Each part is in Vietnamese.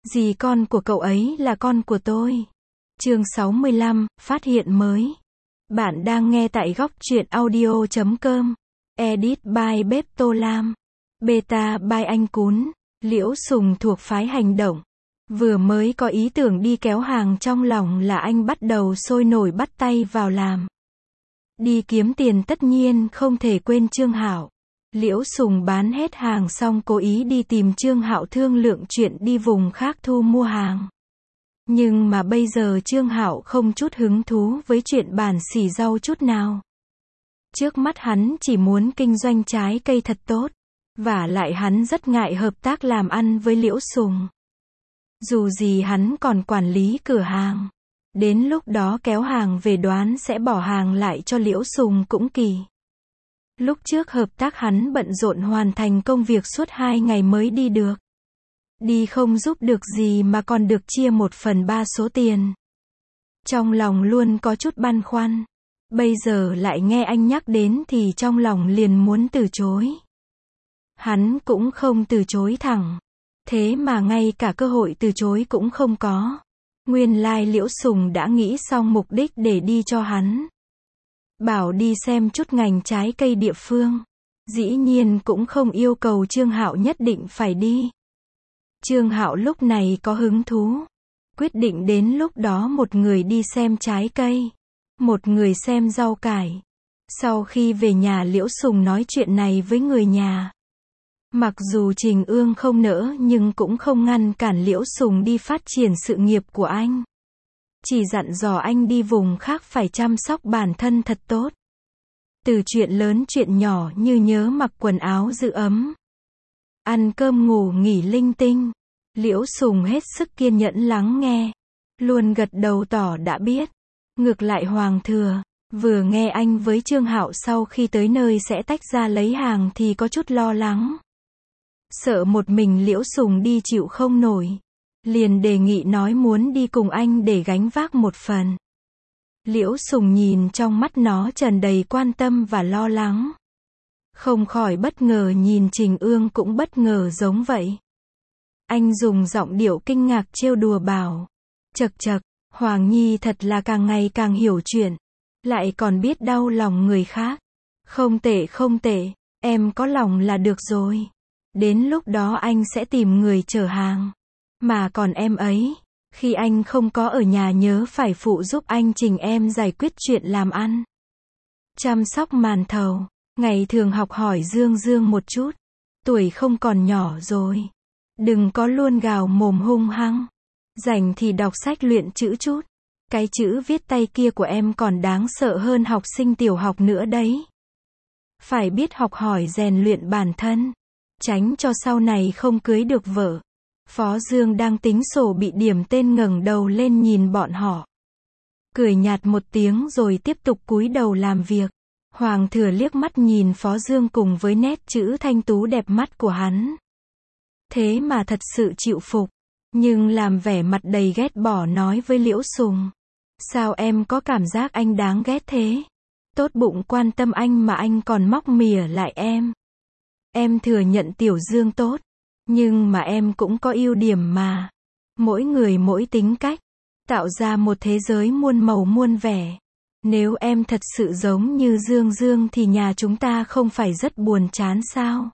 Dì con của cậu ấy là con của tôi. Chương 65, phát hiện mới. Bạn đang nghe tại góc truyện audio.com. Edit by Bếp Tô Lam. Beta by Anh Cún. Liễu Sùng thuộc phái hành động. Vừa mới có ý tưởng đi kéo hàng trong lòng là anh bắt đầu sôi nổi bắt tay vào làm. Đi kiếm tiền tất nhiên không thể quên Trương Hạo. Liễu Sùng bán hết hàng xong cố ý đi tìm Trương Hạo thương lượng chuyện đi vùng khác thu mua hàng. Nhưng mà bây giờ Trương Hạo không chút hứng thú với chuyện bản xỉ rau chút nào. Trước mắt hắn chỉ muốn kinh doanh trái cây thật tốt. Vả lại hắn rất ngại hợp tác làm ăn với Liễu Sùng. Dù gì hắn còn quản lý cửa hàng. Đến lúc đó kéo hàng về đoán sẽ bỏ hàng lại cho Liễu Sùng cũng kỳ. Lúc trước hợp tác hắn bận rộn hoàn thành công việc suốt 2 ngày mới đi được. Đi không giúp được gì mà còn được chia 1/3 số tiền. Trong lòng luôn có chút băn khoăn. Bây giờ lại nghe anh nhắc đến thì trong lòng liền muốn từ chối. Hắn cũng không từ chối thẳng. Thế mà ngay cả cơ hội từ chối cũng không có. Nguyên lai Liễu Sùng đã nghĩ xong mục đích để đi cho hắn. Bảo đi xem chút ngành trái cây địa phương. Dĩ nhiên cũng không yêu cầu Trương Hạo nhất định phải đi. Trương Hạo lúc này có hứng thú. Quyết định đến lúc đó một người đi xem trái cây. Một người xem rau cải. Sau khi về nhà Liễu Sùng nói chuyện này với người nhà. Mặc dù Trình Ương không nỡ nhưng cũng không ngăn cản Liễu Sùng đi phát triển sự nghiệp của anh. Chỉ dặn dò anh đi vùng khác phải chăm sóc bản thân thật tốt. Từ chuyện lớn chuyện nhỏ như nhớ mặc quần áo giữ ấm. Ăn cơm ngủ nghỉ linh tinh. Liễu Sùng hết sức kiên nhẫn lắng nghe. Luôn gật đầu tỏ đã biết. Ngược lại Hoàng Thừa, vừa nghe anh với Trương Hạo sau khi tới nơi sẽ tách ra lấy hàng thì có chút lo lắng. Sợ một mình Liễu Sùng đi chịu không nổi. Liền đề nghị nói muốn đi cùng anh để gánh vác một phần. Liễu Sùng nhìn trong mắt nó tràn đầy quan tâm và lo lắng. Không khỏi bất ngờ nhìn Trình Ương cũng bất ngờ giống vậy. Anh dùng giọng điệu kinh ngạc trêu đùa bảo. Chậc chậc, Hoàng Nhi thật là càng ngày càng hiểu chuyện. Lại còn biết đau lòng người khác. Không tệ không tệ, em có lòng là được rồi. Đến lúc đó anh sẽ tìm người chở hàng. Mà còn em ấy, khi anh không có ở nhà nhớ phải phụ giúp anh Trình em giải quyết chuyện làm ăn. Chăm sóc màn thầu, ngày thường học hỏi Dương Dương một chút. Tuổi không còn nhỏ rồi. Đừng có luôn gào mồm hung hăng. Rảnh thì đọc sách luyện chữ chút. Cái chữ viết tay kia của em còn đáng sợ hơn học sinh tiểu học nữa đấy. Phải biết học hỏi rèn luyện bản thân. Tránh cho sau này không cưới được vợ. Phó Dương đang tính sổ bị điểm tên ngẩng đầu lên nhìn bọn họ. Cười nhạt một tiếng rồi tiếp tục cúi đầu làm việc. Hoàng Thừa liếc mắt nhìn Phó Dương cùng với nét chữ thanh tú đẹp mắt của hắn. Thế mà thật sự chịu phục. Nhưng làm vẻ mặt đầy ghét bỏ nói với Liễu Sùng. Sao em có cảm giác anh đáng ghét thế? Tốt bụng quan tâm anh mà anh còn móc mỉa lại em. Em thừa nhận Tiểu Dương tốt. Nhưng mà em cũng có ưu điểm mà. Mỗi người mỗi tính cách. Tạo ra một thế giới muôn màu muôn vẻ. Nếu em thật sự giống như Dương Dương thì nhà chúng ta không phải rất buồn chán sao?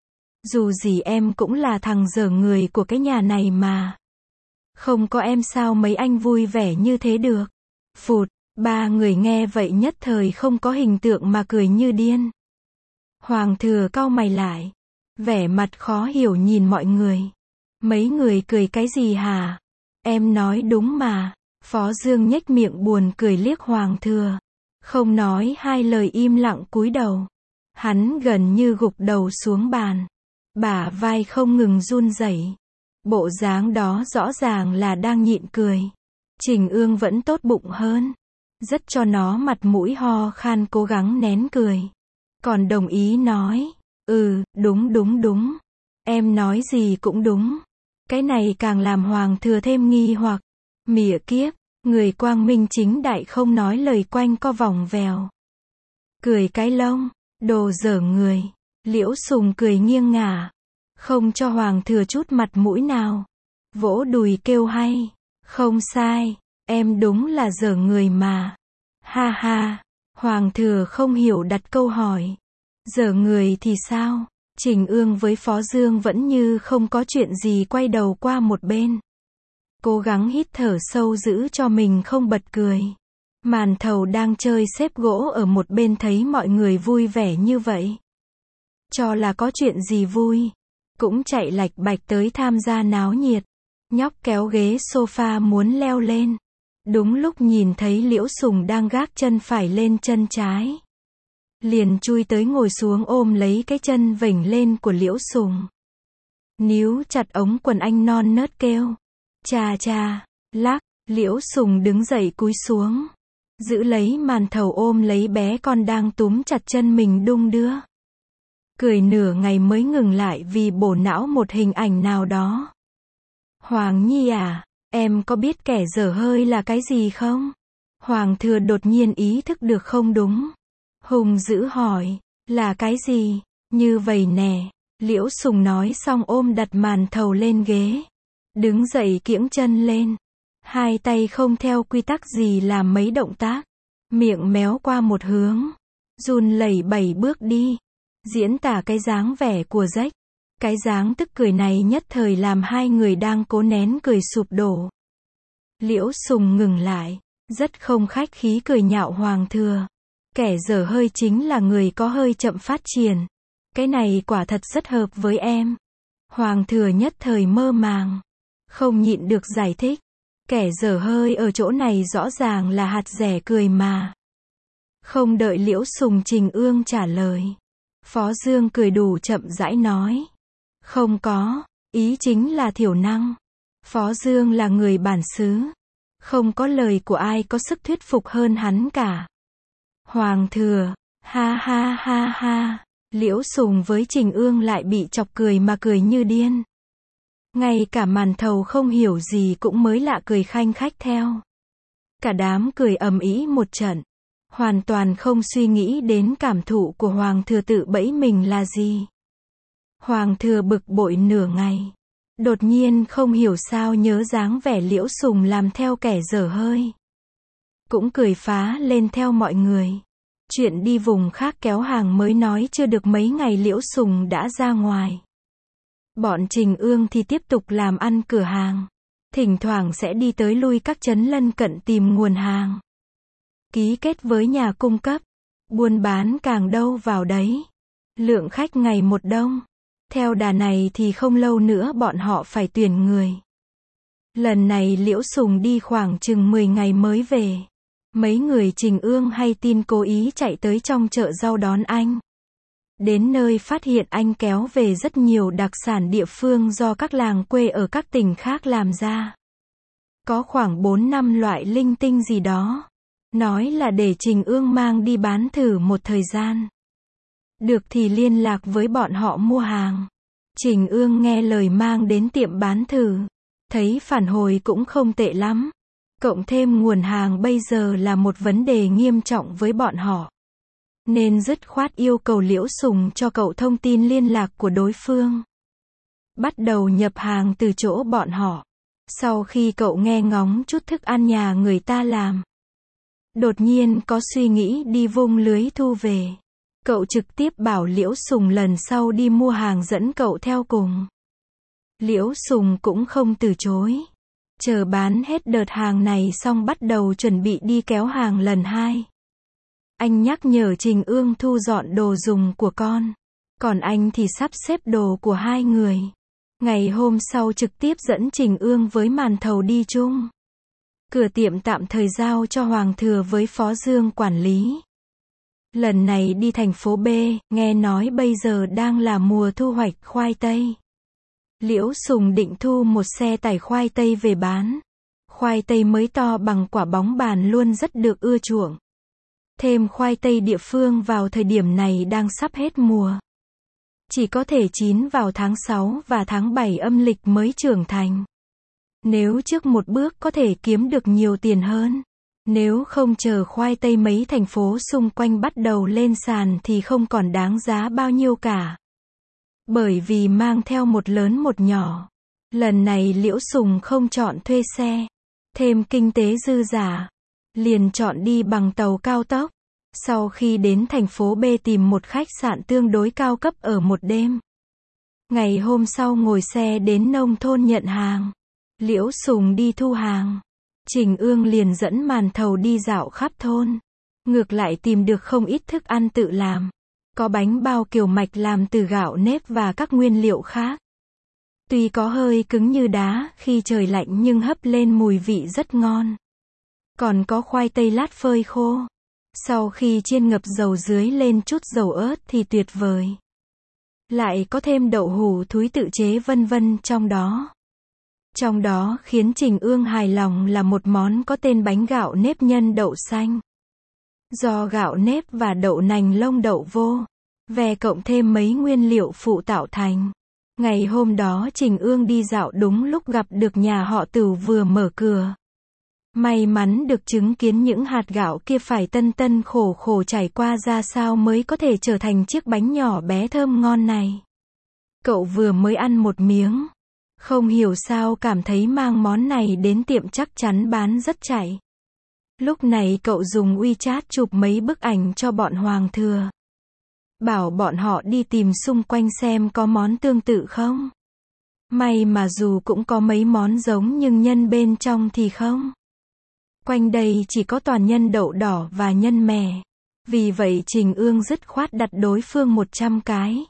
Dù gì em cũng là thằng dở người của cái nhà này mà. Không có em sao mấy anh vui vẻ như thế được. Phụt, ba người nghe vậy nhất thời không có hình tượng mà cười như điên. Hoàng Thừa cau mày lại. Vẻ mặt khó hiểu nhìn mọi người. Mấy người cười cái gì hả? Em nói đúng mà. Phó Dương nhếch miệng buồn cười liếc Hoàng Thừa. Không nói hai lời im lặng cúi đầu. Hắn gần như gục đầu xuống bàn. Bả vai không ngừng run rẩy. Bộ dáng đó rõ ràng là đang nhịn cười. Trình Ương vẫn tốt bụng hơn. Rất cho nó mặt mũi ho khan cố gắng nén cười. Còn đồng ý nói. Đúng. Em nói gì cũng đúng. Cái này càng làm Hoàng Thừa thêm nghi hoặc. Mỉa kiếp, người quang minh chính đại không nói lời quanh co vòng vèo. Cười cái lông, đồ dở người. Liễu Sùng cười nghiêng ngả. Không cho Hoàng Thừa chút mặt mũi nào. vỗ đùi kêu hay. Không sai, em đúng là dở người mà. Ha ha, Hoàng thừa không hiểu đặt câu hỏi. Dở người thì sao? Trình Ương với Phó Dương vẫn như không có chuyện gì quay đầu qua một bên. Cố gắng hít thở sâu giữ cho mình không bật cười. Màn thầu đang chơi xếp gỗ ở một bên thấy mọi người vui vẻ như vậy. Cho là có chuyện gì vui. Cũng chạy lạch bạch tới tham gia náo nhiệt. Nhóc kéo ghế sofa muốn leo lên. Đúng lúc nhìn thấy Liễu Sùng đang gác chân phải lên chân trái. Liền chui tới ngồi xuống ôm lấy cái chân vểnh lên của Liễu Sùng. Níu chặt ống quần anh non nớt kêu. Cha cha, lắc, Liễu Sùng đứng dậy cúi xuống. Giữ lấy màn thầu ôm lấy bé con đang túm chặt chân mình đung đưa. Cười nửa ngày mới ngừng lại vì bổ não một hình ảnh nào đó. Hoàng Nhi à, em có biết kẻ dở hơi là cái gì không? Hoàng thừa đột nhiên ý thức được không đúng. Hùng dữ hỏi, là cái gì? Như vậy nè, Liễu Sùng nói xong ôm đặt màn thầu lên ghế. Đứng dậy kiễng chân lên. Hai tay không theo quy tắc gì làm mấy động tác. Miệng méo qua một hướng. Run lẩy bẩy bước đi. Diễn tả cái dáng vẻ của Rách. Cái dáng tức cười này nhất thời làm hai người đang cố nén cười sụp đổ. Liễu Sùng ngừng lại. Rất không khách khí cười nhạo Hoàng thừa. Kẻ dở hơi chính là người có hơi chậm phát triển. Cái này quả thật rất hợp với em. Hoàng thừa nhất thời mơ màng. Không nhịn được giải thích. Kẻ dở hơi ở chỗ này rõ ràng là hạt rẻ cười mà. Không đợi Liễu Sùng Trình Ương trả lời. Phó Dương cười đủ chậm rãi nói. Không có, ý chính là thiểu năng. Phó Dương là người bản xứ. Không có lời của ai có sức thuyết phục hơn hắn cả. Hoàng thừa, ha ha ha ha. Liễu Sùng với Trình Ương lại bị chọc cười mà cười như điên. Ngay cả màn thầu không hiểu gì cũng mới lạ cười khanh khách theo. Cả đám cười ầm ĩ một trận. Hoàn toàn không suy nghĩ đến cảm thụ của Hoàng thừa tự bẫy mình là gì. Hoàng thừa bực bội nửa ngày. Đột nhiên không hiểu sao nhớ dáng vẻ Liễu Sùng làm theo kẻ dở hơi. Cũng cười phá lên theo mọi người. Chuyện đi vùng khác kéo hàng mới nói chưa được mấy ngày Liễu Sùng đã ra ngoài. Bọn Trình Ương thì tiếp tục làm ăn cửa hàng. Thỉnh thoảng sẽ đi tới lui các trấn lân cận tìm nguồn hàng. Ký kết với nhà cung cấp. Buôn bán càng đâu vào đấy. Lượng khách ngày một đông. Theo đà này thì không lâu nữa bọn họ phải tuyển người. Lần này Liễu Sùng đi khoảng chừng 10 ngày mới về. Mấy người Trình Ương hay tin cố ý chạy tới trong chợ rau đón anh. Đến nơi phát hiện anh kéo về rất nhiều đặc sản địa phương do các làng quê ở các tỉnh khác làm ra. Có khoảng 4-5 loại linh tinh gì đó. Nói là để Trình Ương mang đi bán thử một thời gian. Được thì liên lạc với bọn họ mua hàng. Trình Ương nghe lời mang đến tiệm bán thử. Thấy phản hồi cũng không tệ lắm. Cộng thêm nguồn hàng bây giờ là một vấn đề nghiêm trọng với bọn họ. Nên dứt khoát yêu cầu Liễu Sùng cho cậu thông tin liên lạc của đối phương. Bắt đầu nhập hàng từ chỗ bọn họ. Sau khi cậu nghe ngóng chút thức ăn nhà người ta làm. Đột nhiên có suy nghĩ đi vung lưới thu về. Cậu trực tiếp bảo Liễu Sùng lần sau đi mua hàng dẫn cậu theo cùng. Liễu Sùng cũng không từ chối. Chờ bán hết đợt hàng này xong bắt đầu chuẩn bị đi kéo hàng lần 2. Anh nhắc nhở Trình Ương thu dọn đồ dùng của con. Còn anh thì sắp xếp đồ của hai người. Ngày hôm sau trực tiếp dẫn Trình Ương với màn thầu đi chung. Cửa tiệm tạm thời giao cho Hoàng thừa với Phó Dương quản lý. Lần này đi thành phố B, nghe nói bây giờ đang là mùa thu hoạch khoai tây. Liễu Sùng định thu một xe tải khoai tây về bán. Khoai tây mới to bằng quả bóng bàn luôn rất được ưa chuộng. Thêm khoai tây địa phương vào thời điểm này đang sắp hết mùa. Chỉ có thể chín vào tháng 6 và tháng 7 âm lịch mới trưởng thành. Nếu trước một bước có thể kiếm được nhiều tiền hơn. Nếu không chờ khoai tây mấy thành phố xung quanh bắt đầu lên sàn thì không còn đáng giá bao nhiêu cả. Bởi vì mang theo một lớn một nhỏ. Lần này Liễu Sùng không chọn thuê xe, thêm kinh tế dư giả, liền chọn đi bằng tàu cao tốc. Sau khi đến thành phố B tìm một khách sạn tương đối cao cấp ở một đêm. Ngày hôm sau ngồi xe đến nông thôn nhận hàng. Liễu Sùng đi thu hàng. Trình Ương liền dẫn Màn Thầu đi dạo khắp thôn. Ngược lại tìm được không ít thức ăn tự làm. Có bánh bao kiểu mạch làm từ gạo nếp và các nguyên liệu khác. Tuy có hơi cứng như đá khi trời lạnh nhưng hấp lên mùi vị rất ngon. Còn có khoai tây lát phơi khô. Sau khi chiên ngập dầu dưới lên chút dầu ớt thì tuyệt vời. Lại có thêm đậu hũ thúi tự chế vân vân trong đó. Trong đó khiến Trình Ương hài lòng là một món có tên bánh gạo nếp nhân đậu xanh. Do gạo nếp và đậu nành lông đậu vô, ve cộng thêm mấy nguyên liệu phụ tạo thành. Ngày hôm đó Trình Ương đi dạo đúng lúc gặp được nhà họ Tửu vừa mở cửa. May mắn được chứng kiến những hạt gạo kia phải tân tân khổ khổ trải qua ra sao mới có thể trở thành chiếc bánh nhỏ bé thơm ngon này. Cậu vừa mới ăn một miếng. Không hiểu sao cảm thấy mang món này đến tiệm chắc chắn bán rất chạy. Lúc này cậu dùng WeChat chụp mấy bức ảnh cho bọn Hoàng Thừa. Bảo bọn họ đi tìm xung quanh xem có món tương tự không. May mà dù cũng có mấy món giống nhưng nhân bên trong thì không. Quanh đây chỉ có toàn nhân đậu đỏ và nhân mè. Vì vậy Trình Ương dứt khoát đặt đối phương 100 cái.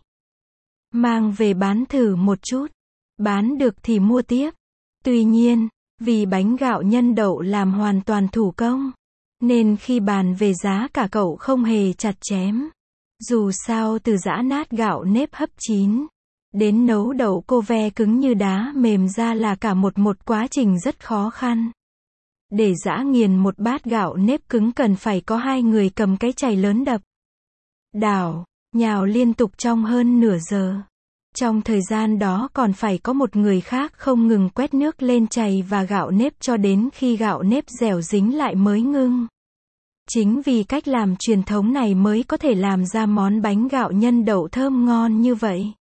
Mang về bán thử một chút. Bán được thì mua tiếp. Tuy nhiên, vì bánh gạo nhân đậu làm hoàn toàn thủ công, nên khi bàn về giá cả cậu không hề chặt chém. Dù sao từ giã nát gạo nếp hấp chín, đến nấu đậu cô ve cứng như đá mềm ra là cả một quá trình rất khó khăn. Để giã nghiền một bát gạo nếp cứng cần phải có 2 người cầm cái chày lớn đập, đảo, nhào liên tục trong hơn nửa giờ. Trong thời gian đó còn phải có một người khác không ngừng quét nước lên chày và gạo nếp cho đến khi gạo nếp dẻo dính lại mới ngưng. Chính vì cách làm truyền thống này mới có thể làm ra món bánh gạo nhân đậu thơm ngon như vậy.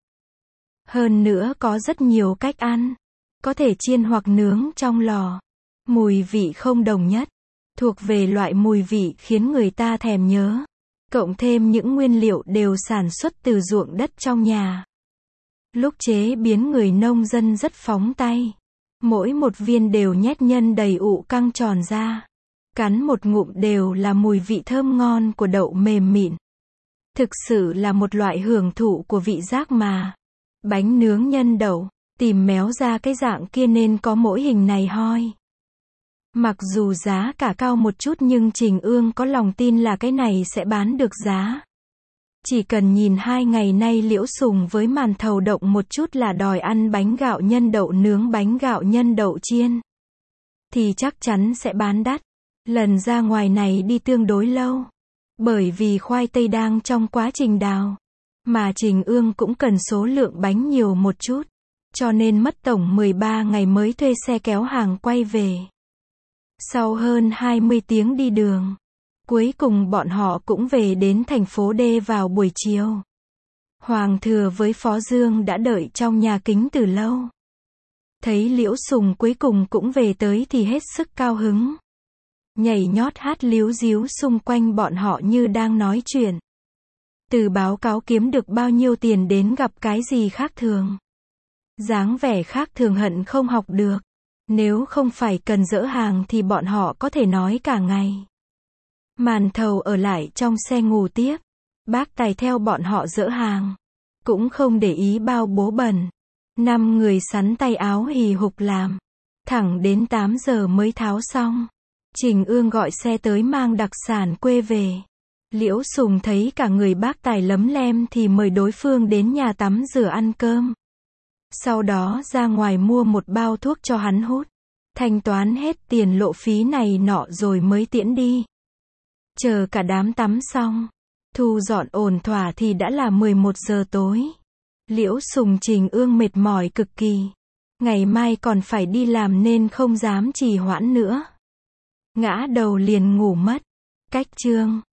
Hơn nữa có rất nhiều cách ăn. Có thể chiên hoặc nướng trong lò. Mùi vị không đồng nhất. Thuộc về loại mùi vị khiến người ta thèm nhớ. Cộng thêm những nguyên liệu đều sản xuất từ ruộng đất trong nhà. Lúc chế biến người nông dân rất phóng tay. Mỗi một viên đều nhét nhân đầy ụ căng tròn ra. Cắn một ngụm đều là mùi vị thơm ngon của đậu mềm mịn. Thực sự là một loại hưởng thụ của vị giác mà. Bánh nướng nhân đậu, tìm méo ra cái dạng kia nên có mỗi hình này hoi. Mặc dù giá cả cao một chút nhưng Trình Ương có lòng tin là cái này sẽ bán được giá. Chỉ cần nhìn 2 ngày nay Liễu Sùng với Màn Thầu động một chút là đòi ăn bánh gạo nhân đậu nướng bánh gạo nhân đậu chiên. Thì chắc chắn sẽ bán đắt. Lần ra ngoài này đi tương đối lâu. Bởi vì khoai tây đang trong quá trình đào. Mà Trình Ương cũng cần số lượng bánh nhiều một chút. Cho nên mất tổng 13 ngày mới thuê xe kéo hàng quay về. Sau hơn 20 tiếng đi đường. Cuối cùng bọn họ cũng về đến thành phố D vào buổi chiều. Hoàng Thừa với Phó Dương đã đợi trong nhà kính từ lâu. Thấy Liễu Sùng cuối cùng cũng về tới thì hết sức cao hứng. Nhảy nhót hát líu díu xung quanh bọn họ như đang nói chuyện. Từ báo cáo kiếm được bao nhiêu tiền đến gặp cái gì khác thường. Dáng vẻ khác thường hận không học được. Nếu không phải cần dỡ hàng thì bọn họ có thể nói cả ngày. Màn Thầu ở lại trong xe ngủ tiếp. Bác Tài theo bọn họ dỡ hàng. Cũng không để ý bao bố bẩn. 5 người sắn tay áo hì hục làm. Thẳng đến 8 giờ mới tháo xong. Trình Ương gọi xe tới mang đặc sản quê về. Liễu Sùng thấy cả người bác Tài lấm lem thì mời đối phương đến nhà tắm rửa ăn cơm. Sau đó ra ngoài mua một bao thuốc cho hắn hút. Thanh toán hết tiền lộ phí này nọ rồi mới tiễn đi. Chờ cả đám tắm xong. Thu dọn ổn thỏa thì đã là 11 giờ tối. Liễu Sùng Trình Ương mệt mỏi cực kỳ. Ngày mai còn phải đi làm nên không dám trì hoãn nữa. Ngã đầu liền ngủ mất. Cách chương